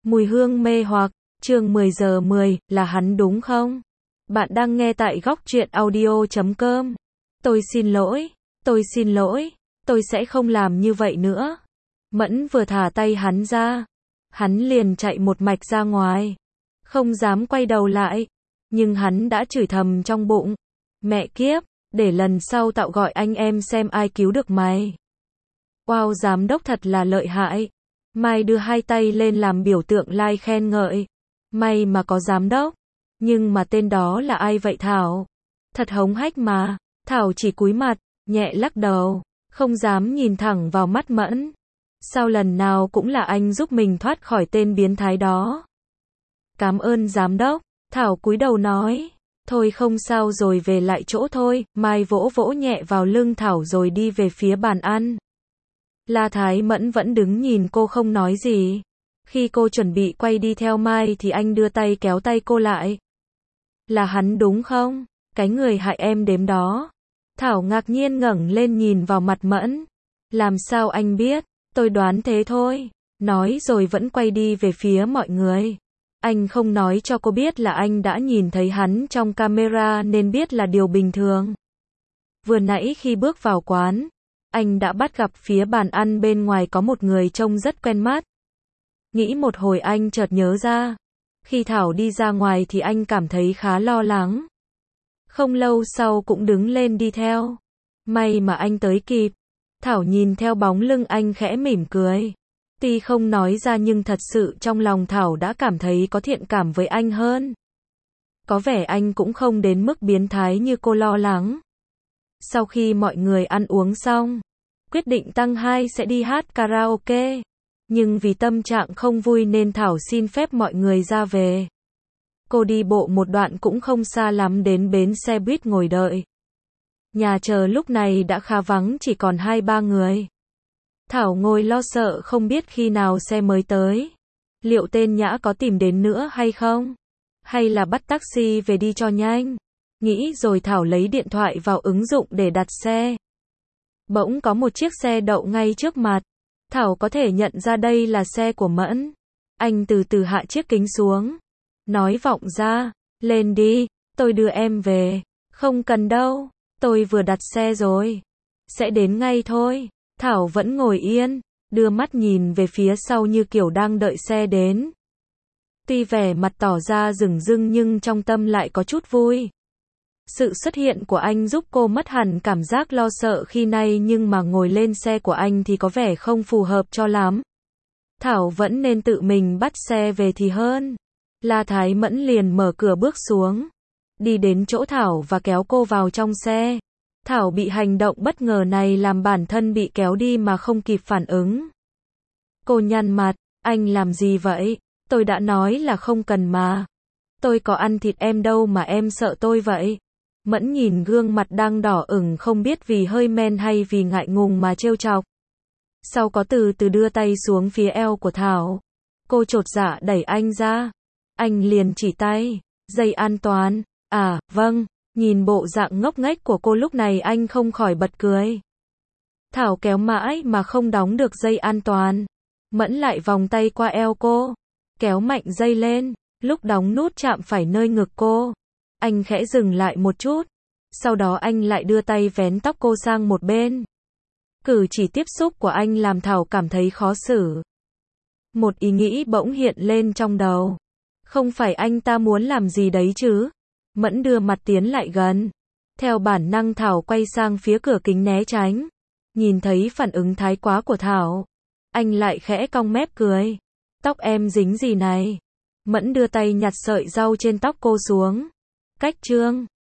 Mùi hương mê hoặc, chương 10 giờ 10, là hắn đúng không? Bạn đang nghe tại góc truyện audio.com. Tôi xin lỗi, tôi sẽ không làm như vậy nữa. Mẫn vừa thả tay hắn ra, hắn liền chạy một mạch ra ngoài, không dám quay đầu lại, nhưng hắn đã chửi thầm trong bụng, mẹ kiếp, để lần sau tao gọi anh em xem ai cứu được mày. Wow, giám đốc thật là lợi hại. Mai đưa hai tay lên làm biểu tượng like khen ngợi. May mà có giám đốc. Nhưng mà tên đó là ai vậy Thảo? Thật hống hách mà. Thảo chỉ cúi mặt, nhẹ lắc đầu, không dám nhìn thẳng vào mắt Mẫn. Sao lần nào cũng là anh giúp mình thoát khỏi tên biến thái đó? Cảm ơn giám đốc. Thảo cúi đầu nói. Thôi không sao rồi, về lại chỗ thôi. Mai vỗ vỗ nhẹ vào lưng Thảo rồi đi về phía bàn ăn. La Thái Mẫn vẫn đứng nhìn cô không nói gì. Khi cô chuẩn bị quay đi theo Mai thì anh đưa tay kéo tay cô lại. Là hắn đúng không? Cái người hại em đếm đó. Thảo ngạc nhiên ngẩng lên nhìn vào mặt Mẫn. Làm sao anh biết? Tôi đoán thế thôi. Nói rồi vẫn quay đi về phía mọi người. Anh không nói cho cô biết là anh đã nhìn thấy hắn trong camera nên biết là điều bình thường. Vừa nãy khi bước vào quán, anh đã bắt gặp phía bàn ăn bên ngoài có một người trông rất quen mắt. Nghĩ một hồi anh chợt nhớ ra. Khi Thảo đi ra ngoài thì anh cảm thấy khá lo lắng. Không lâu sau cũng đứng lên đi theo. May mà anh tới kịp. Thảo nhìn theo bóng lưng anh khẽ mỉm cười. Tuy không nói ra nhưng thật sự trong lòng Thảo đã cảm thấy có thiện cảm với anh hơn. Có vẻ anh cũng không đến mức biến thái như cô lo lắng. Sau khi mọi người ăn uống xong, quyết định Tăng 2 sẽ đi hát karaoke. Nhưng vì tâm trạng không vui nên Thảo xin phép mọi người ra về. Cô đi bộ một đoạn cũng không xa lắm đến bến xe buýt ngồi đợi. Nhà chờ lúc này đã khá vắng, chỉ còn 2-3 người. Thảo ngồi lo sợ không biết khi nào xe mới tới. Liệu tên Nhã có tìm đến nữa hay không? Hay là bắt taxi về đi cho nhanh? Nghĩ rồi Thảo lấy điện thoại vào ứng dụng để đặt xe. Bỗng có một chiếc xe đậu ngay trước mặt. Thảo có thể nhận ra đây là xe của Mẫn. Anh từ từ hạ chiếc kính xuống. Nói vọng ra, lên đi, tôi đưa em về. Không cần đâu, tôi vừa đặt xe rồi. Sẽ đến ngay thôi. Thảo vẫn ngồi yên, đưa mắt nhìn về phía sau như kiểu đang đợi xe đến. Tuy vẻ mặt tỏ ra rừng rưng nhưng trong tâm lại có chút vui. Sự xuất hiện của anh giúp cô mất hẳn cảm giác lo sợ khi nay, nhưng mà ngồi lên xe của anh thì có vẻ không phù hợp cho lắm. Thảo vẫn nên tự mình bắt xe về thì hơn. La Thái Mẫn liền mở cửa bước xuống, đi đến chỗ Thảo và kéo cô vào trong xe. Thảo bị hành động bất ngờ này làm bản thân bị kéo đi mà không kịp phản ứng. Cô nhăn mặt, anh làm gì vậy? Tôi đã nói là không cần mà. Tôi có ăn thịt em đâu mà em sợ tôi vậy. Mẫn nhìn gương mặt đang đỏ ửng không biết vì hơi men hay vì ngại ngùng mà trêu chọc. Sau có từ từ đưa tay xuống phía eo của Thảo. Cô chột dạ đẩy anh ra. Anh liền chỉ tay. Dây an toàn. À, vâng. Nhìn bộ dạng ngốc nghếch của cô lúc này anh không khỏi bật cười. Thảo kéo mãi mà không đóng được dây an toàn. Mẫn lại vòng tay qua eo cô. Kéo mạnh dây lên. Lúc đóng nút chạm phải nơi ngực cô. Anh khẽ dừng lại một chút. Sau đó anh lại đưa tay vén tóc cô sang một bên. Cử chỉ tiếp xúc của anh làm Thảo cảm thấy khó xử. Một ý nghĩ bỗng hiện lên trong đầu. Không phải anh ta muốn làm gì đấy chứ? Mẫn đưa mặt tiến lại gần. Theo bản năng Thảo quay sang phía cửa kính né tránh. Nhìn thấy phản ứng thái quá của Thảo, anh lại khẽ cong mép cười. Tóc em dính gì này? Mẫn đưa tay nhặt sợi rau trên tóc cô xuống. Cách chương